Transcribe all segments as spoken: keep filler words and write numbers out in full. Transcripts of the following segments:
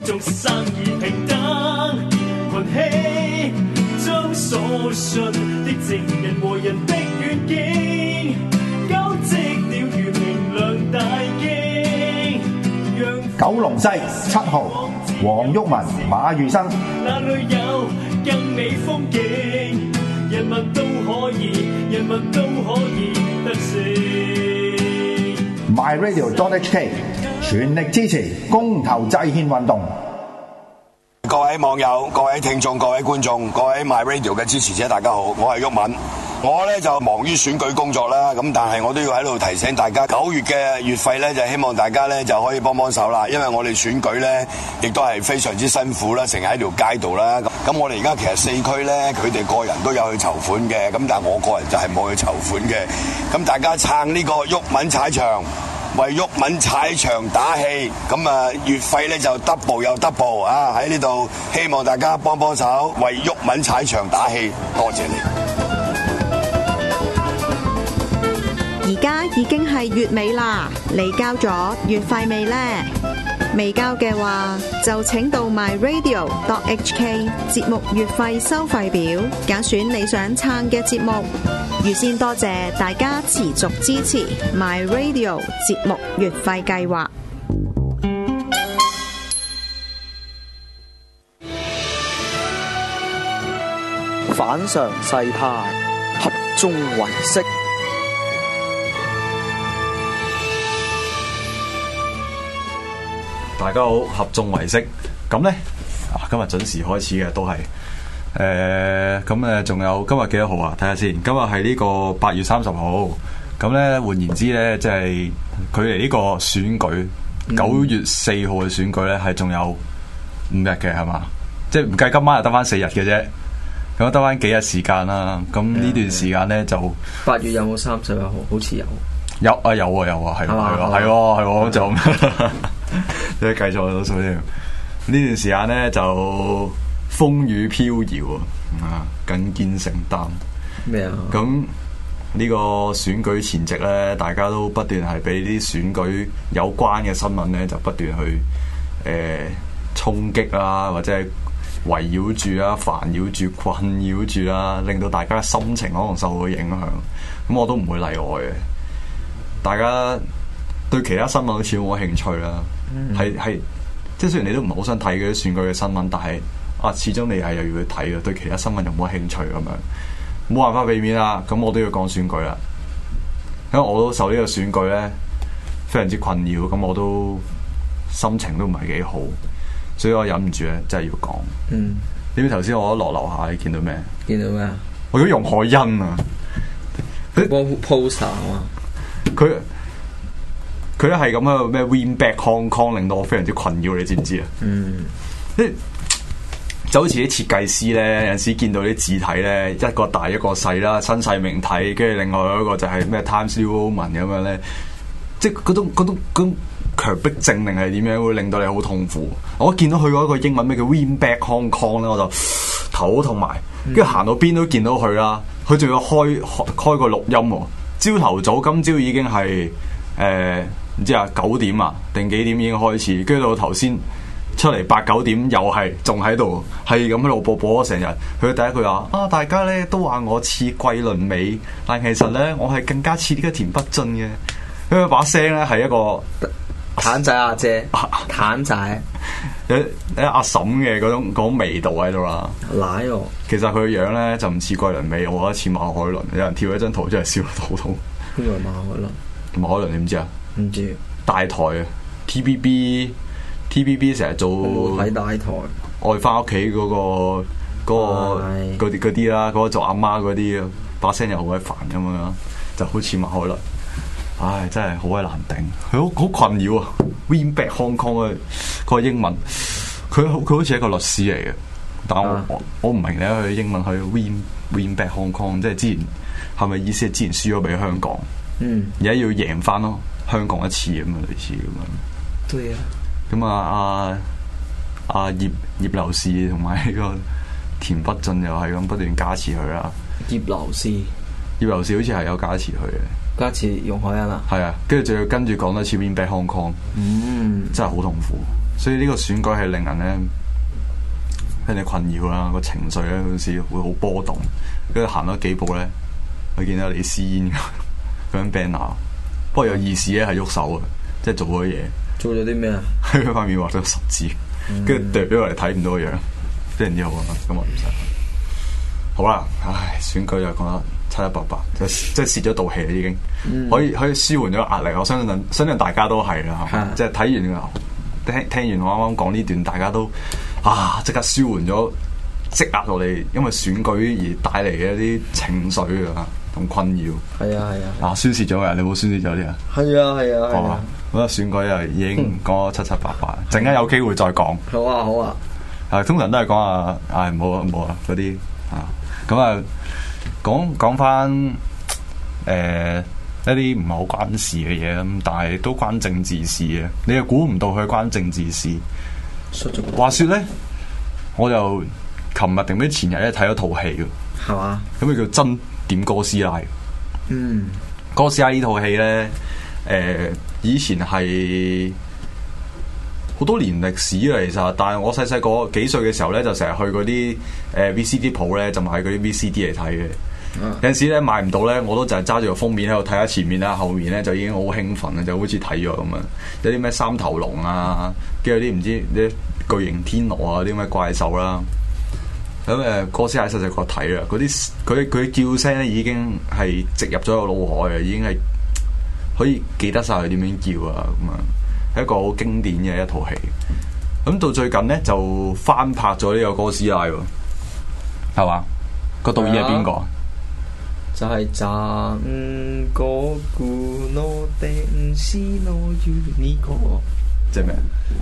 眾生而平等，群起將所信的正人和人的願景，交織了如明亮大經。 九龍西七號黃毓民馬裕生， 那裏有更美風景，人民都可以，人民都可以得勝。 My Radio dot H K 全力支持公投制憲運動。 各位網友、各位聽眾、各位觀眾、各位 My Radio 嘅支持者，大家好，我係毓民。我咧就忙於選舉工作啦，咁但係我都要喺度提醒大家，九月嘅月費咧就希望大家咧就可以幫幫手啦，因為我哋選舉咧亦都係非常之辛苦啦，成日喺條街度啦。咁我哋而家其實四區咧，佢哋個人都有去籌款嘅，咁但係我個人就係冇去籌款嘅。咁大家撐呢個毓民踩場，為毓民踩場打氣，咁啊月費咧就 double 又 double 啊！喺呢度希望大家幫幫手，為毓民踩場打氣，多謝你。 而家已經係月尾啦，你交咗月費未呢？未交嘅話，就請到 My Radio dot H K 節目月費收費表，揀選你想撐嘅節目。預先多謝大家持續支持 My Radio 節目月費計劃。 反常世態，合眾唯識。 大家好，合眾唯識。咁呢，啊，今日準時開始嘅都係，誒，咁誒，仲有今日幾多號啊？睇下先。今日係呢個八月三十號。咁呢，換言之呢，即係距離呢個選舉九月四號嘅選舉呢，係仲有五日嘅，係嘛？即係唔計今晚，就得翻四日嘅啫。咁得翻幾日時間啦。咁呢段時間呢，就八月有冇三十一號？好似有。 有啊，有啊，有啊，係喎，係喎，係喎，係喎，就你計錯咗數添。呢段時間咧就風雨飄搖啊，更見承擔咩啊？ 咁呢個選舉前夕咧，大家都不斷係俾啲選舉有關嘅新聞咧，就不斷去誒衝擊啦，或者係圍繞住啦、煩擾住、困擾住啦，令到大家嘅心情可能受到影響。咁我都唔會例外嘅。大家對其他新聞好似冇乜興趣啦，係係、嗯，即係雖然你都唔係好想睇嗰啲選舉嘅新聞，但係啊，始終你係又要去睇嘅，對其他新聞又冇乜興趣咁樣，冇辦法避免啦。咁我都要講選舉啦，因為我都受呢個選舉咧非常之困擾，咁我都心情都唔係幾好，所以我忍唔住咧，真係要講。嗯，你知頭先我一落樓下，你見到咩？ 見到咩啊？ 我見到容海恩啊， 嗰 poster 啊嘛。 佢佢咧係咁樣咩 Win Back Hong Kong，令到我非常之困擾，你知唔知啊？嗯，即就好似啲設計師咧，有陣時見到啲字體咧，一個大一個細啦，新細明體，跟住另外一個就係咩 Times New Roman 咁樣咧，即係嗰種嗰種嗰種強迫症定係點樣，會令到你好痛苦。我見到佢嗰個英文咩叫 Win Back Hong Kong 咧，我就頭痛埋，跟住行到邊都見到佢啦，佢仲要開開開個錄音喎。朝頭早，今朝已經係誒唔知啊九點啊定幾點已經開始，跟住到頭先出嚟八九點又係仲喺度，係咁喺度播播咗成日。佢第一句話啊，大家咧都話我似桂綸鎂，但其實咧我係更加似呢個田北俊嘅。佢把聲咧係一個譚仔阿姐，譚仔有有阿嬸嘅嗰種嗰種味道喺度啦。 奶喎， 其實佢個樣咧就唔似桂綸鎂，我覺得似馬海倫。有人跳一張圖出嚟笑到肚痛。 邊個係馬海倫？ 馬海倫你唔知啊？唔知。大台啊 ，T V B，T V B 成日做喺大台。 愛翻屋企嗰個嗰、嗰個嗰啲嗰啲啦，嗰、嗰個做阿媽嗰啲，把聲又好鬼煩咁樣，就好似馬海倫。唉，真係好鬼難頂，佢好好困擾啊 ！Win Back Hong Kong 嘅嗰個英文，佢佢好似一個律師嚟嘅，但我、啊、我我唔明咧，佢英文佢 Win Win Back Hong Kong，即係之前係咪意思係之前輸咗俾香港，嗯，而家要贏翻咯香港一次咁啊，類似咁樣。對啊。咁啊，阿阿葉葉劉士同埋呢個田北俊又係咁不斷加持佢啦。葉劉士，葉劉士好似係有加持佢嘅。 加次容海恩啊， 係啊，跟住仲要跟住講多次 Win Back Hong Kong， 嗯， 真係好痛苦。所以呢個選舉係令人咧，令人困擾啦，個情緒咧有陣時會好波動。跟住行咗幾步咧，我見到李思嫣嗰張 banner， 不過有意思咧係喐手啊，即係做咗嘢。 做咗啲咩啊？ 喺佢塊面畫咗個十字，跟住掉咗落嚟睇唔到個樣，非常之好啊！咁我唔使。好啦，唉，選舉又講得七七八八，即係即係蝕咗道氣啦，已經、嗯、可以可以舒緩咗壓力。我相信相信大家都係啦， 的即係睇完聽聽完我啱啱講呢段，大家都啊即刻舒緩咗積壓落嚟，因為選舉而帶嚟嘅一啲情緒啊同困擾。係啊係啊，啊宣泄咗嘅，你有冇宣泄咗啲啊？ 係啊係啊係啊， 我覺得選舉又已經講咗七七八八，陣間、嗯、有機會再講。好啊好啊， 啊通常都係講啊，唉唔好啊唔好啊嗰啲啊，咁啊講講翻誒一啲唔係好關事嘅嘢咁，但係都關政治事嘅。你又估唔到佢關政治事。話說咧，我就琴日定唔知前日咧睇咗套戲嘅，係嘛吧？咁佢叫真點哥斯拉。嗯，哥斯拉呢套戲咧，誒、呃、以前係好多年歷史啦，其實。但係我細細個幾歲嘅時候咧，就成日去嗰啲誒 V C D 鋪咧，就買嗰啲 V C D 嚟睇嘅。嗯、有陣時咧買唔到咧，我都就係揸住個封面喺度睇下前面啦，後面咧就已經好興奮啦，就好似睇咗咁啊！有啲咩三頭龍啊，跟住有啲唔知啲巨型天鵝啊，啲咩怪獸啦。咁誒，哥斯拉細細個睇啦，嗰啲佢佢叫聲咧已經係植入咗個腦海啊，已經係可以記得晒佢點樣叫啊，咁啊，係一個好經典嘅一套戲。咁到最近咧就翻拍咗呢個哥斯拉喎，係嘛？個導演係邊個啊？ 就係讚嗰古諾定斯諾於呢個， 即係咩？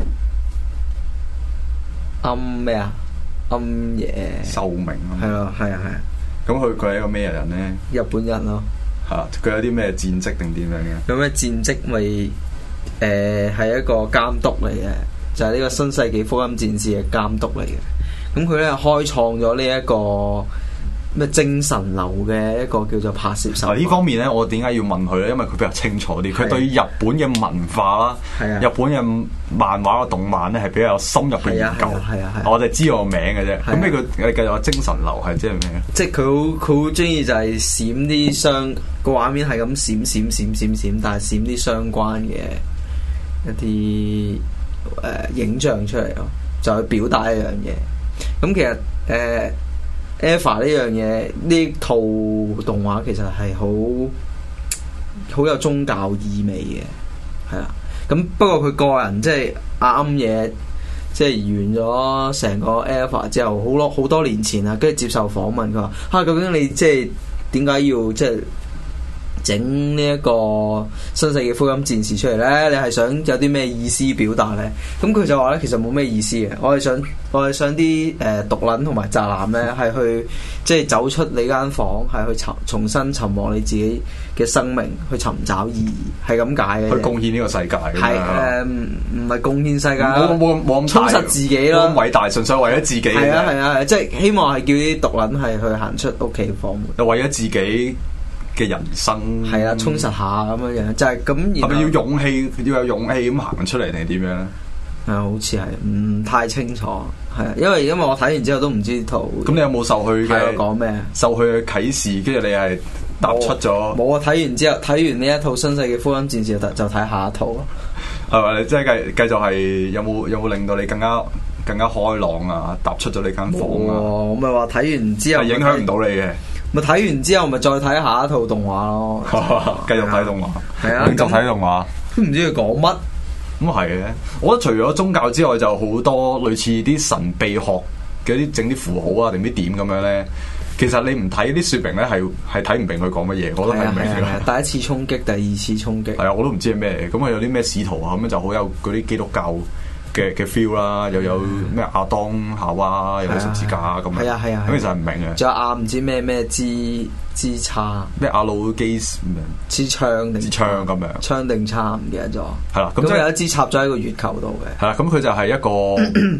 暗咩啊？暗夜壽命啊！ 係啊係啊係啊！ 咁佢佢係一個咩人咧？ 日本人咯。 嚇！佢有啲咩戰績定點樣嘅？ 有咩戰績咪誒係一個監督嚟嘅，就係、是、呢個新世紀福音戰士嘅監督嚟嘅。咁佢咧開創咗呢一個咩精神流嘅一個叫做拍攝手法。呢方面咧，我點解要問佢咧？因為佢比較清楚啲，佢的對於日本嘅文化啦，的日本嘅漫畫嘅動漫咧係比較深入嘅研究。係啊係我哋知我個名嘅啫。咁呢個繼續話精神流係即係咩？ 即係佢好佢好中意就係閃啲相個畫面係咁閃閃閃閃閃，但係閃啲相關嘅一啲誒、呃、影像出嚟咯，就去表達一樣嘢。咁其實誒。呃Eva 呢樣嘢，呢套動畫其實係好好有宗教意味嘅，係啦。咁不過佢個人即係啱嘢，即係完咗成個 Eva 之後，好多好多年前啦，跟住接受訪問，佢話：嚇、啊，究竟你即係點解要即係整呢一個新世紀福音戰士出嚟咧？你係想有啲咩意思表達咧？咁佢就話咧，其實冇咩意思嘅。我係想，我係想啲誒毒撚同埋宅男咧，係去即係走出你間房，係去尋重新尋獲你自己嘅生命，去尋找意義，係咁解嘅。 去貢獻呢個世界。係誒，唔係貢獻世界， 冇冇冇咁充實自己咯。 咁偉大，純粹為咗自己。 係啊係啊係，即係希望係叫啲毒撚係去行出屋企房門。 就為咗自己嘅人生係啦，充實下咁樣樣，就係咁。 係咪要勇氣？要有勇氣咁行出嚟定係點樣咧？ 係啊，好似係唔太清楚。係啊，因為因為我睇完之後都唔知套。 咁你有冇受佢嘅講咩？ 受佢嘅啟示，跟住你係踏出咗。冇啊！ 睇完之後，睇完呢一套新世紀福音戰士就就睇下一套咯。 係咪？你即係繼繼續係有冇有冇令到你更加更加開朗啊？踏出咗你間房啊！ 我咪話睇完之後係影響唔到你嘅。咪睇完之後，咪再睇下一套動畫咯。 繼續睇動畫，係啊，繼續睇動畫。都唔知佢講乜。咁係嘅，我覺得除咗宗教之外，就好多類似啲神秘學嘅啲整啲符號啊，定啲點咁樣咧。其實你唔睇啲說明咧，係係睇唔明佢講乜嘢，我都睇唔明嘅。第一次衝擊，第二次衝擊，係啊，我都唔知係咩。咁啊，有啲咩使徒啊，咁樣就好有嗰啲基督教嘅嘅 feel 啦，又有咩亞當夏娃，又有十字架咁樣。係啊係啊，咁其實係唔明嘅。仲有亞唔知咩咩之之叉，咩亞魯基斯支槍定支槍咁樣，槍定叉唔記得咗。係啦，咁即係有一支插咗喺個月球度嘅。係啦，咁佢就係一個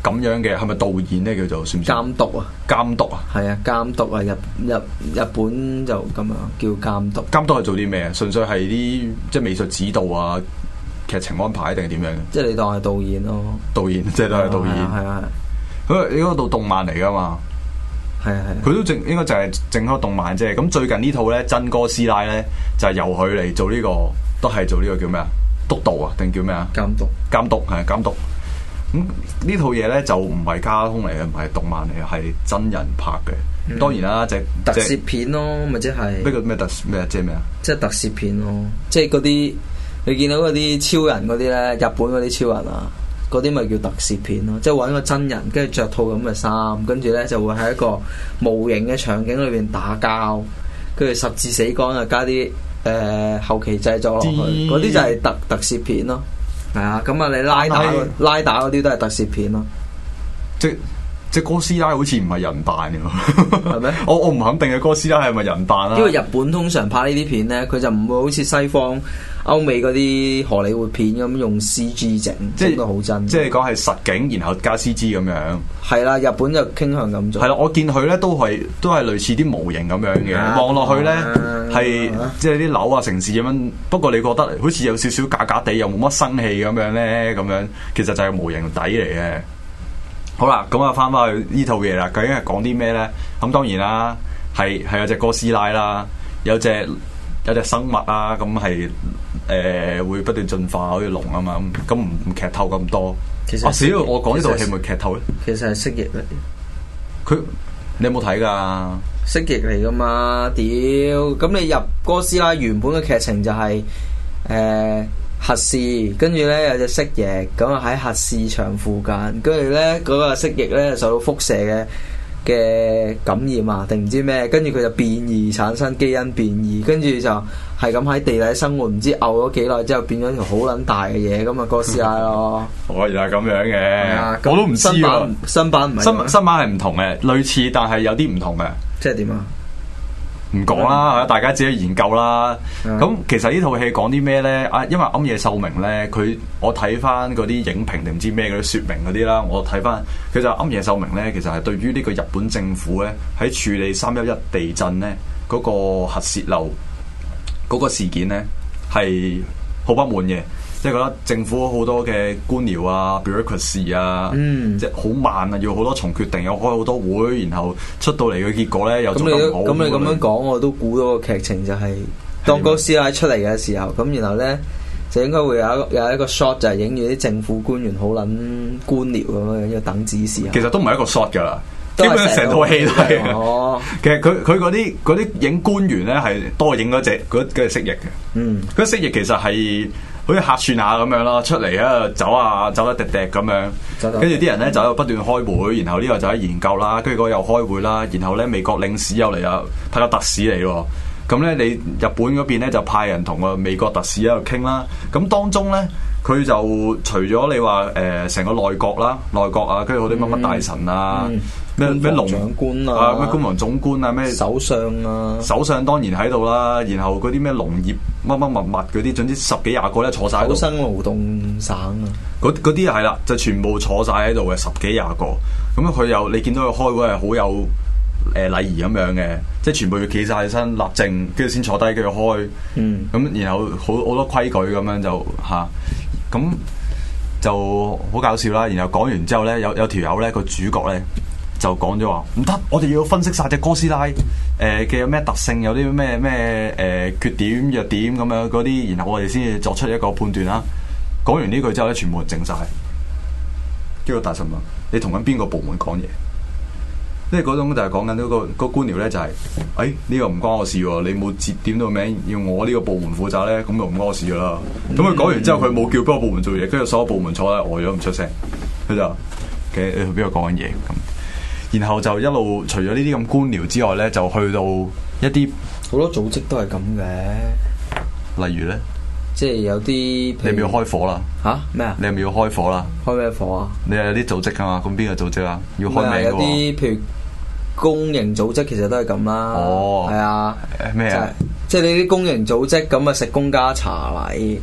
咁樣嘅，係咪導演咧叫做算唔算？ 監督啊， 監督啊， 係啊，監督啊，日日日本就咁樣叫監督。 監督係做啲咩啊？純粹係啲即係美術指導啊、劇情安排定係點樣嘅？ 即係你當係導演咯。導演即係都係導演。 係啊係。佢呢個套動漫嚟噶嘛？ 係啊係。 佢都整應該就係整開動漫啫。咁最近呢套咧真哥師奶咧就係由佢嚟做呢個，都係做呢個叫咩啊？督導啊定叫咩啊？ 監督。監督係監督。咁呢套嘢咧就唔係卡通嚟嘅，唔係動漫嚟嘅，係真人拍嘅。嗯、當然啦，就特攝片咯，咪即係咩個咩特咩即係咩啊？ 即係特攝片咯，即係嗰啲你見到嗰啲超人嗰啲咧，日本嗰啲超人啊，嗰啲咪叫特攝片咯，即係揾個真人，跟住着套咁嘅衫，跟住咧就會喺一個模型嘅場景裏邊打交，跟住十字死光啊，加啲誒、呃、後期製作落去，嗰啲就係特特攝片咯。係啊，咁啊，你拉打是拉打嗰啲都係特攝片咯。 即即哥斯拉好似唔係人扮嘅，係咩嗎？我我唔肯定嘅哥斯拉係咪人扮啦。因為日本通常拍呢啲片咧，佢就唔會好似西方歐美嗰啲荷里活片咁用 C G 整，整到好真。 即係講係實景，然後加 C G 咁樣。係啦，日本就傾向咁做。 係啦，我見佢咧都係都係類似啲模型咁樣嘅，望落、啊、去咧係、啊、即係啲樓啊、城市咁樣。不過你覺得好似有少少假假地，又冇乜生氣咁樣咧，咁樣其實就係模型底嚟嘅。好啦，咁啊翻翻去呢套嘢啦，究竟係講啲咩咧？咁當然啦，係係有隻哥斯拉啦，有隻有隻生物啊，咁係誒會不斷進化，好似龍啊嘛，咁咁唔唔劇透咁多。其實啊，少我講呢套戲咪劇透咧？ 其實係蜥蜴嚟。 佢你有冇睇㗎？ 蜥蜴嚟㗎嘛？屌！咁你入哥斯拉原本嘅劇情就係、是、誒。呃核試，跟住咧有隻蜥蜴咁啊喺核試場附近，跟住咧嗰個蜥蜴咧受到輻射嘅嘅感染啊，定唔知咩？跟住佢就變異，產生基因變異，跟住就係咁喺地底生活，唔知漚咗幾耐之後變咗條好撚大嘅嘢，咁啊哥斯拉咯。 哦，原來係咁樣嘅，啊、我都唔知喎。 新版唔係新新版係唔同嘅，類似但係有啲唔同嘅。即係點啊？唔講啦，大家自己研究啦。咁、嗯、其實呢套戲講啲咩呢？啊，因為庵野秀明呢，佢我睇翻嗰啲影評定唔知咩嗰啲說明嗰啲啦，我睇翻佢就庵野秀明呢，其實係對於呢個日本政府呢，喺處理三一一地震呢嗰、嗰個核泄漏嗰個事件呢，係好不滿嘅。即係覺得政府好多嘅官僚啊、bureaucracy 啊，嗯、即係好慢啊，要好多重決定，又開好多會，然後出到嚟嘅結果咧又做得唔好。咁你咁樣講，我都估到個劇情就係、是、當哥斯拉出嚟嘅時候，咁然後咧就應該會有一個有一個 shot 就係影住啲政府官員好撚官僚咁樣要等指示。其實都唔係一個 shot 㗎啦，基本上成套戲都係。哦，其實佢佢嗰啲嗰啲影官員咧係多影嗰隻嗰嗰隻蜥蜴嘅。嗯，嗰隻蜥蜴其實係。好似客串下咁樣咯，出嚟喺度走啊，走得滴滴咁樣，跟住啲人咧就喺度不斷開會，然後呢個就喺研究啦，跟住嗰個又開會啦，然後咧美國領事又嚟啊，派個特使嚟喎，咁咧你日本嗰邊咧就派人同個美國特使喺度傾啦，咁當中咧佢就除咗你話誒成個內閣啦，內閣啊，跟住好啲乜乜大臣啊。嗯嗯咩咩龍長官啊，咩官房總官啊，咩首相啊，首相當然喺度啦。然後嗰啲咩農業乜乜物物嗰啲，總之十幾廿個咧坐晒喺度。厚生勞動省啊，嗰嗰啲係啦，就全部坐晒喺度嘅十幾廿個。咁佢又你見到佢開會係好有誒禮儀咁樣嘅，即係全部要企晒起身立正，跟住先坐低繼續開。嗯，咁然後好好多規矩咁樣就吓，咁、啊、就好搞笑啦。然後講完之後咧，有有條友咧個主角咧。就講咗話唔得，我哋要分析晒隻哥斯拉誒嘅有咩特性，有啲咩咩誒缺點弱點咁樣嗰啲，然後我哋先至作出一個判斷啦。講完呢句之後咧，全部人靜晒。跟住大臣問：你同緊邊個部門講嘢？即係嗰種就係講緊嗰個、嗰個官僚咧、就係，就係誒呢個唔關我事喎，你冇節點到名要我呢個部門負責咧，咁就唔關我事噶啦。咁佢講完之後，佢冇叫邊個部門做嘢，跟住所有部門坐咧呆咗唔出聲，佢就嘅你同邊個講緊嘢咁。然後就一路除咗呢啲咁官僚之外咧，就去到一啲好多組織都係咁嘅。 例如咧，即係有啲你係咪要開火啦？ 吓咩啊？ 你係咪要開火啦？ 開咩火啊？ 你係有啲組織噶嘛？咁邊個組織啊？要開名嘅喎。有啲譬如公營組織，其實都係咁啦。哦，係啊。 咩啊？ 即係你啲公營組織咁啊，食公家茶禮。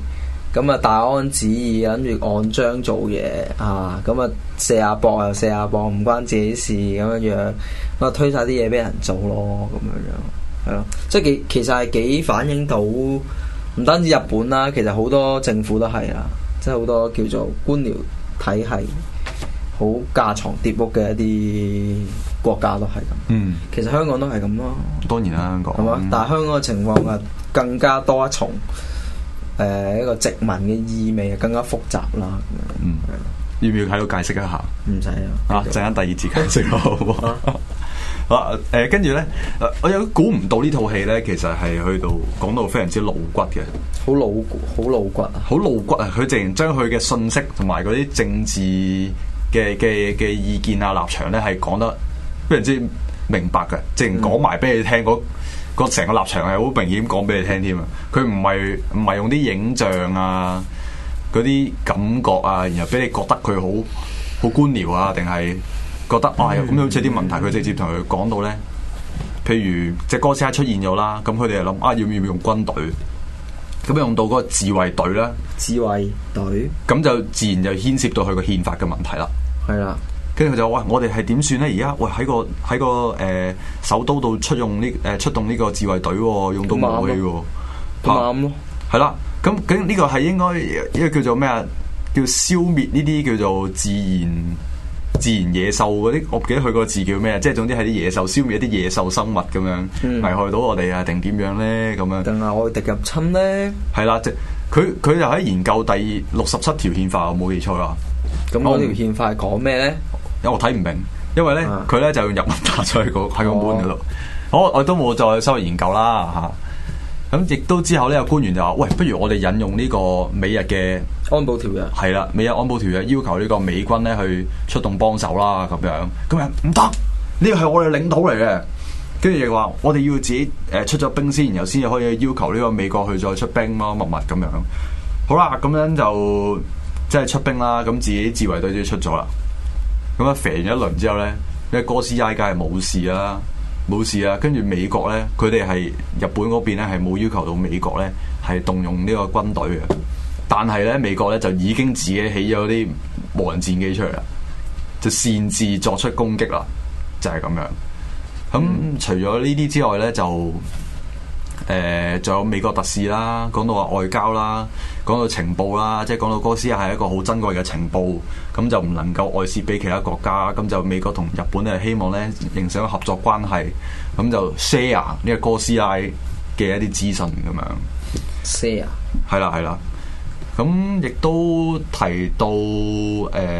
咁啊大安旨意，諗住按章做嘢啊，咁啊射下膊又射下膊，唔關自己事咁樣樣，咁啊推晒啲嘢俾人做咯，咁樣樣係咯，即係幾其實係幾反映到唔單止日本啦，其實好多政府都係啦，即係好多叫做官僚體系好架床疊屋嘅一啲國家都係咁。嗯，其實香港都係咁咯。 當然啦，香港係嘛， 但係香港嘅情況啊更加多一重。誒、呃、一個殖民嘅意味更加複雜啦。 嗯，要唔要喺度解釋一下？ 唔使啊！ 啊，陣間第二節解釋咯，好唔好？好誒，跟住咧，我有估唔到呢套戲咧，其實係去到講到非常之露骨嘅， 好露好露骨啊！ 好露骨啊！佢竟然將佢嘅信息同埋嗰啲政治嘅嘅嘅意見啊立場咧，係講得非常之明白嘅，竟然講埋俾你聽嗰。個成個立場係好明顯講俾你聽添啊！佢唔係唔係用啲影像啊、嗰啲感覺啊，然後俾你覺得佢好好官僚啊，定係覺得啊咁好似啲問題，佢直接同佢講到咧。譬如隻哥斯拉出現咗啦，咁佢哋就諗啊，要唔要用軍隊？咁用到嗰個自衛隊啦， 自衛隊咁就自然就牽涉到佢個憲法嘅問題啦。 係啦。跟住佢就話：喂，我哋係點算咧？而家喂喺個喺個誒、呃、首都度出用呢誒、呃、出動呢個自衛隊、哦，用到武器喎， 啱咯。 係啦，咁究竟呢個係應該呢個叫做咩啊？叫消滅呢啲叫做自然自然野獸嗰啲，我唔記得佢個字叫咩啊？即係總之係啲野獸，消滅一啲野獸生物咁樣，嗯、危害到我哋啊？定點樣咧？咁樣定係外敵入侵咧？ 係啦，即係佢佢就喺研究第六十七條憲法，我冇記錯啦。 咁嗰條憲法係講咩咧？ 因為我睇唔明，因為咧佢咧就用日文打出去個喺個門嗰度，好我都冇再稍微研究啦吓。咁、啊、亦都之後呢，有官員就話：喂，不如我哋引用呢個美日嘅安保條約，係啦，美日安保條約要求呢個美軍咧去出動幫手啦，咁樣咁樣唔得，呢個係我哋領土嚟嘅。跟住亦話我哋要自己誒出咗兵先，然後先至可以要求呢個美國去再出兵咯，密密咁樣。好啦，咁樣就即係出兵啦，咁自己自衛隊就出咗啦。咁啊，肥完一輪之後咧，呢哥斯拉梗係冇事啦，冇事啦。跟住美國咧，佢哋係日本嗰邊咧係冇要求到美國咧係動用呢個軍隊嘅，但係咧美國咧就已經自己起咗啲無人戰機出嚟啦，就擅自作出攻擊啦，就係、是、咁樣。咁、嗯、除咗呢啲之外咧，就誒仲、呃、有美國特使啦，講到話外交啦。講到情報啦，即係講到哥斯拉係一個好珍貴嘅情報，咁就唔能夠外泄俾其他國家，咁就美國同日本咧希望咧形成合作關係，咁就 share 呢個哥斯拉嘅一啲資訊咁樣。 share 係啦係啦，咁亦都提到誒誒、呃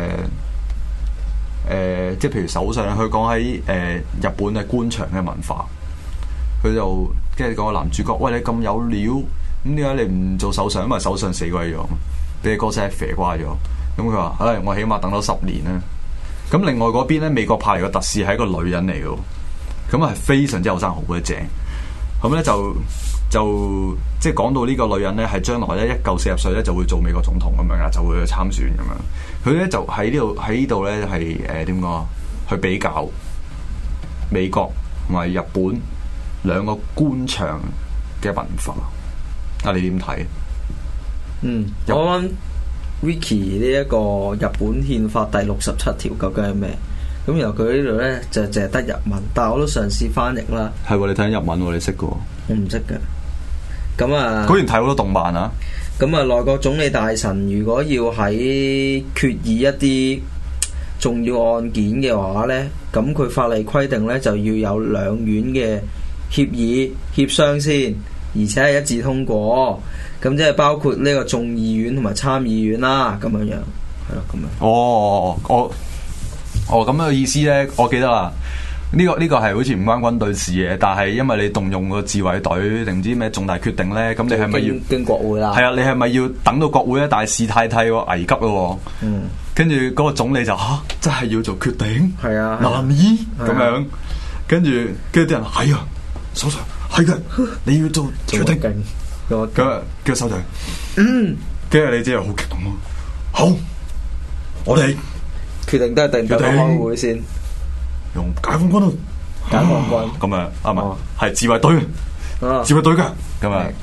呃，即係譬如首相佢講喺誒日本嘅官場嘅文化，佢就即係講個男主角，喂，你咁有料。咁點解你唔做首相？因為首相死鬼咗，俾個哥斯拉肥瓜咗。咁佢話：唉，我起碼等咗十年啦。咁另外嗰邊咧，美國派嚟個特使係一個女人嚟嘅，咁係非常之後生，好鬼正。咁咧就就即係講到呢個女人咧，係將來咧一夠四十歲咧就會做美國總統咁樣啦，就會去參選咁樣。佢咧就喺呢度喺呢度咧係誒點講？去比較美國同埋日本兩個官場嘅文化。啊！你點睇？ 嗯，我諗 Wiki 呢一個日本憲法第六十七條究竟係咩？咁然後佢呢度咧就淨係得日文，但係我都嘗試翻譯啦。 係喎，你睇日文喎，你識嘅喎？ 我唔識嘅。咁啊， 果然睇好多動漫啊！ 咁啊，內閣總理大臣如果要喺決議一啲重要案件嘅話咧，咁佢法例規定咧就要有兩院嘅協議協商先。而且係一致通過，咁即係包括呢個眾議院同埋參議院啦，咁樣樣係咯，咁樣。 哦，我哦咁樣嘅意思咧，我記得啦。呢、這個呢、這個係好似唔關軍隊事嘅，但係因為你動用個自衛隊定唔知咩重大決定咧，咁你係咪要經國會啦？ 係啊，你係咪要等到國會咧？但係事態太危急咯。嗯。跟住嗰個總理就吓、啊，真係要做決定。係啊。難以咁樣，跟住跟住啲人係啊，首相。係嘅，你要做決定。咁啊，叫首長。嗯，跟住你真係好激動咯。好，我哋決定都係定咗開會先。 用解放軍咯， 解放軍。 咁啊，啱嘛？係自衛隊，自衛隊嘅。咁啊，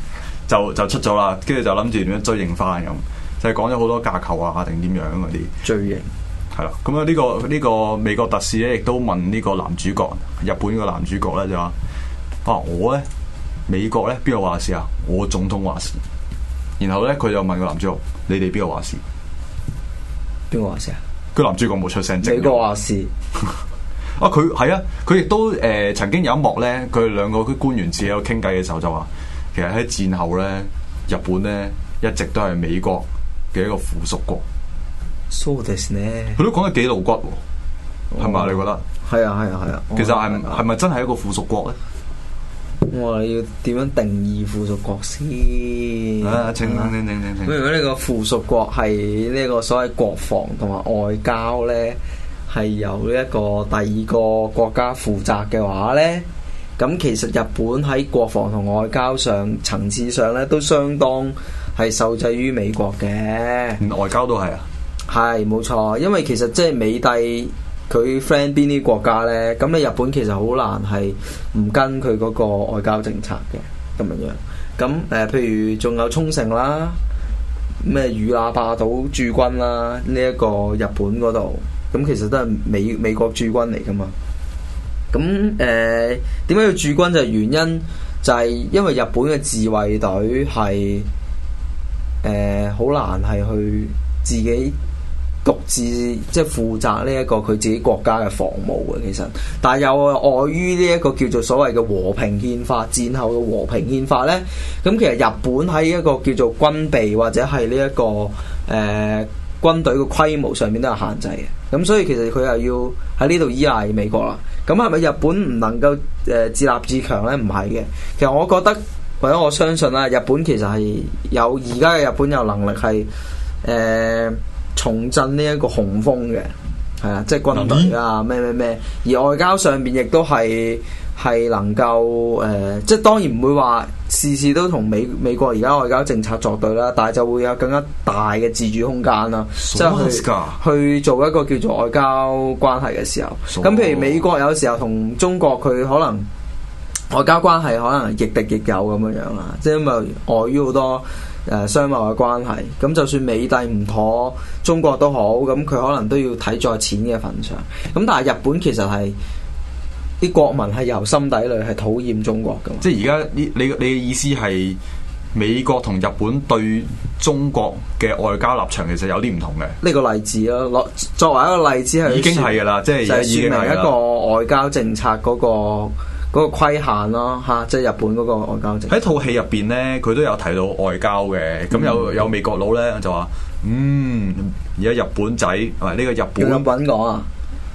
就就出咗啦，跟住就諗住點樣追認翻咁，就係講咗好多架構啊定點樣嗰啲追認。 係啦，咁啊呢個呢、呢個美國特使咧，亦都問呢個男主角，日本呢個男主角咧就話：啊我咧美國咧邊個話事啊？我總統話事。然後咧佢就問個男主角：你哋邊個話事？ 邊個話事啊？ 個男主角冇出聲， 美國話事。 啊佢係啊，佢亦都誒、呃、曾經有一幕咧，佢哋兩個啲官員自己喺度傾偈嘅時候就話，其實喺戰後咧，日本咧一直都係美國嘅一個附屬國。 そうですね。 佢都講得幾露骨喎，係咪、哦？你覺得？ 係啊係啊係啊。 其實係係咪真係一個附屬國咧？ 我哋要點樣定義附屬國先？ 啊，請請請請請。 咁如果呢個附屬國係呢個所謂國防同埋外交咧，係由呢一個第二個國家負責嘅話咧，咁其實日本喺國防同外交上層次上咧，都相當係受制於美國嘅。 外交都係啊。 係冇錯，因為其實即係美帝佢 friend 邊啲國家呢？咁你日本其實好難係唔跟佢嗰個外交政策嘅咁樣樣。咁誒、呃，譬如仲有沖繩啦，咩與那霸島駐軍啦，呢、這、一個日本嗰度，咁其實都係美美國駐軍嚟噶嘛。咁誒點解要駐軍？就係原因就係因為日本嘅自衛隊係誒好難係去自己獨自即係負責呢一個佢自己國家嘅防務嘅，其實，但係又礙於呢一個叫做所謂嘅和平憲法，戰後嘅和平憲法呢，咁其實日本喺一個叫做軍備或者係呢一個誒、呃、軍隊嘅規模上面都有限制嘅，咁所以其實佢又要喺呢度依賴美國啦。咁係咪日本唔能夠誒、呃、自立自強呢？唔係嘅，其實我覺得或者我相信啦，日本其實係有而家嘅日本有能力係誒。呃重振呢一個雄風嘅，係啊，即係軍隊啊，咩咩咩，而外交上邊亦都係係能夠誒、呃，即係當然唔會話事事都同美美國而家外交政策作對啦，但係就會有更加大嘅自主空間啦，即係去去做一個叫做外交關係嘅時候。咁譬如美國有時候同中國佢可能外交關係可能亦敵亦友咁樣樣啦，即係因為礙於好多。誒商貿嘅關係，咁就算美帝唔妥中國都好，咁佢可能都要睇在錢嘅份上。咁但係日本其實係啲國民係由心底裏係討厭中國㗎嘛。即係而家呢？你你嘅意思係美國同日本對中國嘅外交立場其實有啲唔同嘅？呢個例子咯，攞作為一個例子係已經係㗎啦，即係已經係一個外交政策嗰個。嗰個規限咯嚇，即係日本嗰個外交政策。喺套戲入邊咧，佢都有提到外交嘅。咁、嗯、有有美國佬咧就話：嗯，而家日本仔係呢、呢個日本。用日文講啊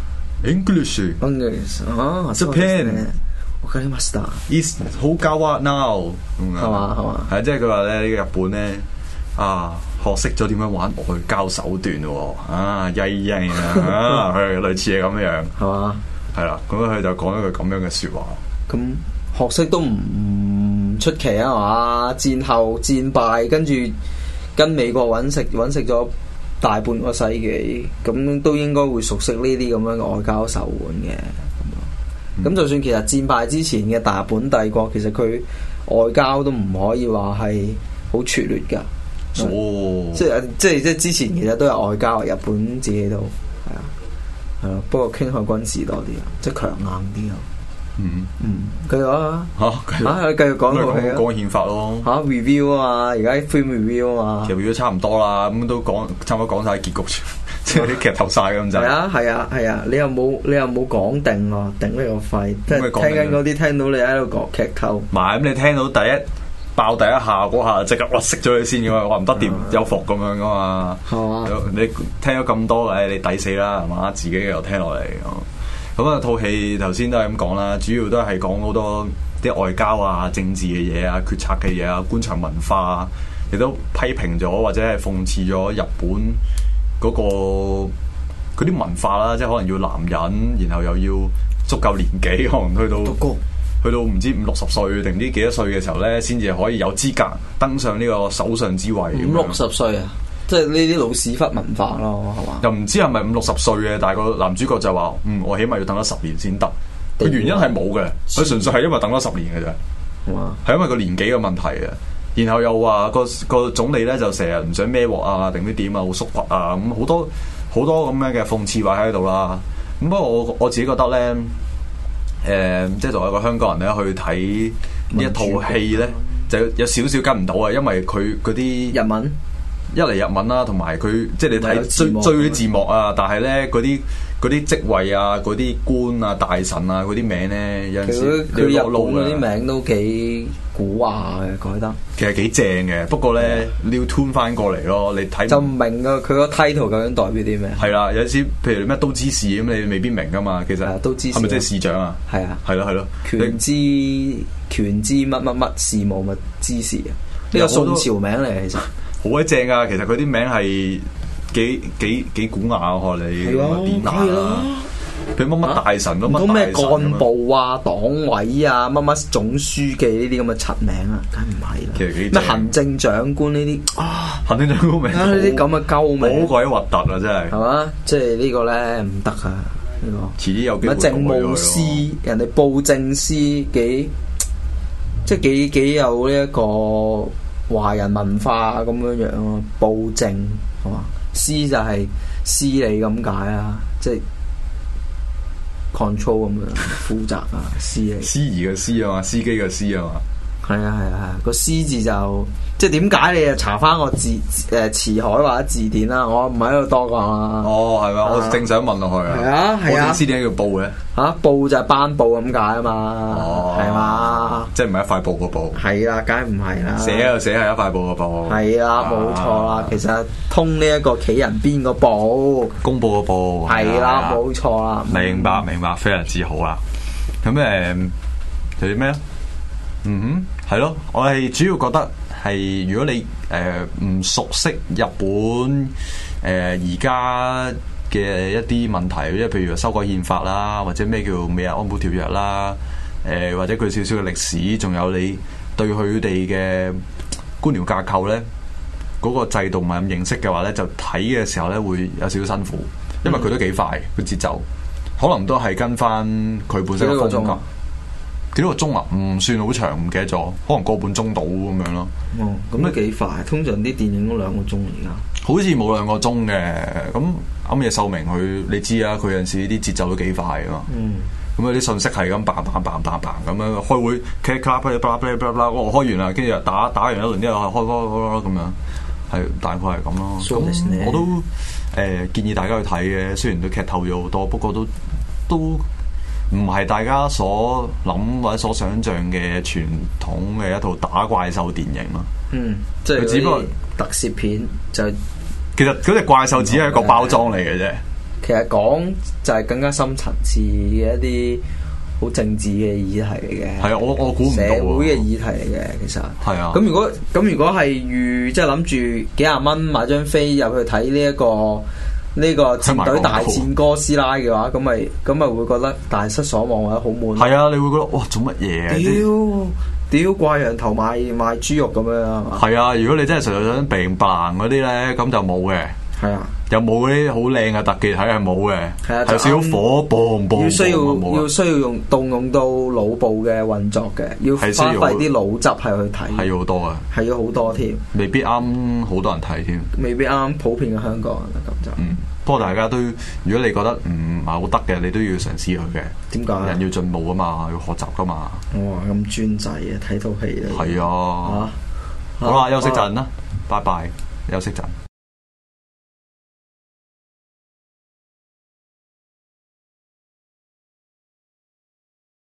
？English。English 啊 Japan。分かりました。Is 好交啊 now。係嘛係嘛。係即係佢話咧，呢、呢個日本咧啊，學識咗點樣玩外交手段喎啊，曳曳啊，係類似係咁樣。係嘛？係啦，咁佢就講一句咁樣嘅説話。咁學識都唔出奇啊嘛！戰後戰敗，跟住跟美國揾食揾食咗大半個世紀，咁都應該會熟悉呢啲咁樣嘅外交手腕嘅。咁、嗯、就算其實戰敗之前嘅大日本帝國，其實佢外交都唔可以話係好拙劣㗎。哦，即係即係即係之前其實都有外交，日本自己都係啊，係咯。不過傾向軍事多啲啊，即係強硬啲啊。嗯嗯，繼續啊嚇嚇，繼續講套戲啊，講憲法咯嚇 review 啊嘛，而家 film review 啊嘛，其實 review 差唔多啦，咁都講差唔多講晒結局，即係啲劇透晒咁就係啊係啊係啊，你又冇你又冇講定喎，頂你個肺，即係聽緊嗰啲聽到你喺度講劇透，唔係咁你聽到第一爆第一下嗰下即刻哇熄咗佢先嘅嘛，話唔得掂有伏咁樣噶嘛，係嘛？你聽咗咁多，誒你抵死啦係嘛？自己又聽落嚟。咁啊，套戲頭先都係咁講啦，主要都係講好多啲外交啊、政治嘅嘢啊、決策嘅嘢啊、官場文化啊，亦都批評咗或者係諷刺咗日本嗰個嗰啲文化啦，即係可能要男人，然後又要足夠年紀，可能去到去到唔知五六十歲定唔知幾多歲嘅時候咧，先至可以有資格登上呢個首相之位。五六十歲啊！即係呢啲老屎忽文化咯，係嘛？又唔知係咪五六十歲嘅，但係個男主角就話：嗯，我起碼要等咗十年先得。佢原因係冇嘅，佢純粹係因為等咗十年嘅啫。係因為個年紀嘅問題嘅。 然後又話個個總理咧就成日唔想孭鑊啊，定啲點啊，好縮骨啊，咁好多好多咁樣嘅諷刺話喺度啦。咁不過我我自己覺得咧，誒、呃，即係作為一個香港人咧去睇呢一套戲咧，就有少少跟唔到啊，因為佢嗰啲日文。 一嚟日文啦，同埋佢即係你睇追追啲字幕啊，但係咧嗰啲嗰啲職位啊、嗰啲官啊、大臣啊嗰啲名咧，有陣時佢日本嗰啲名都幾古話嘅改得， 其實幾正嘅。不過咧，你要 tune 翻過嚟咯，你睇就唔明啊！佢個 title 究竟代表啲咩？ 係啦，有陣時譬如咩都知事咁，你未必明噶嘛。其實都知事係咪即係市長啊？ 係啊， 係咯係咯， 權知權知乜乜乜事務咪知事啊？呢個宋朝名嚟，其實。 好鬼正啊！其實佢啲名係幾幾幾古雅啊！你典雅啊，譬如乜乜大臣乜乜大臣咁樣， 咩幹部啊、黨委啊、乜乜總書記呢啲咁嘅柒名啊，梗唔係啦。 其實幾咩行政長官呢啲啊， 行政長官名呢啲咁嘅鳩名， 好鬼核突啊！真係係嘛？即係呢個咧唔得啊！呢個遲啲有機會政務司，人哋布政司幾即係幾幾有呢一個。華人文化咁樣樣咯，布政係嘛？司就係司理咁解啊，即係 control 咁樣負責啊，司理。 司儀嘅司啊嘛，司機嘅司啊嘛。 係啊係啊係，個司字就即係點解你又查翻個字誒詞海或者字典啦？我唔喺度多講啦。 哦，係咪？我正想問落去啊。 係啊係啊。 司點解叫布嘅？ 嚇，布就係頒布咁解啊嘛。 哦， 係嘛？ 即係唔係一塊布個布？ 係啦，梗係唔係啦。寫就寫係一塊布個布。 係啦，冇錯啦。其實通呢一個企人邊個布， 公佈個布。 係啦，冇錯啦。 明白明白，非常之好啦。咁誒，仲有啲咩咧？嗯哼，係咯，我係主要覺得係如果你誒唔、呃、熟悉日本誒而家嘅一啲問題，即係譬如修改憲法啦，或者咩叫美日安保條約啦，誒、呃、或者佢少少嘅歷史，仲有你對佢哋嘅官僚架構咧嗰、那個制度唔係咁認識嘅話咧，就睇嘅時候咧會有少少辛苦，因為佢都幾快個節奏，可能都係跟翻佢本身嘅風格。幾多個鐘啊？唔算好長，唔記得咗，可能個半鐘到咁樣咯。 哦，咁都幾快。通常啲電影都兩個鐘而家。好似冇兩個鐘嘅，咁啱嘢秀明佢，你知啊，佢有陣時啲節奏都幾快啊嘛。嗯。咁啊啲信息係咁嘭嘭嘭嘭嘭咁樣開會 click clap blah blah blah blah blah 我開完啦，跟住又打打完一輪之後開開開咁樣，係大概係咁咯。咁我都誒、呃、建議大家去睇嘅，雖然都劇透咗好多，不過都都。唔係大家所諗或者所想像嘅傳統嘅一套打怪獸電影咯。嗯，即係只不過特攝片就係、 其實嗰隻怪獸只係一個包裝嚟嘅啫。 其實講就係更加深層次嘅一啲好政治嘅議題嚟嘅。係啊，我我估唔到社會嘅議題嚟嘅，其實係啊。咁如果咁如果係預即係諗住幾廿蚊買張飛入去睇呢一個。呢個戰隊大戰哥斯拉嘅話，咁咪咁咪會覺得大失所望或者好悶。係啊，你會覺得哇，做乜嘢啊？屌屌掛羊頭賣賣豬肉咁樣係嘛？係啊，如果你真係純粹想平白嗰啲咧，咁就冇嘅。係啊，有冇嗰啲好靚嘅特技睇係冇嘅。係啊，係少火嘣嘣。要需要要需要用動用到腦部嘅運作嘅，要花費啲腦汁係去睇。係要好多啊，係要好多添。未必啱好多人睇添。未必啱普遍嘅香港人咁就。嗯。不過大家都，如果你覺得唔係好得嘅，你都要嘗試去嘅。點解？人要進步啊嘛，要學習噶嘛。哇，咁專制啊！睇套戲啊。係啊。好啦，休息陣啦，拜拜，休息陣。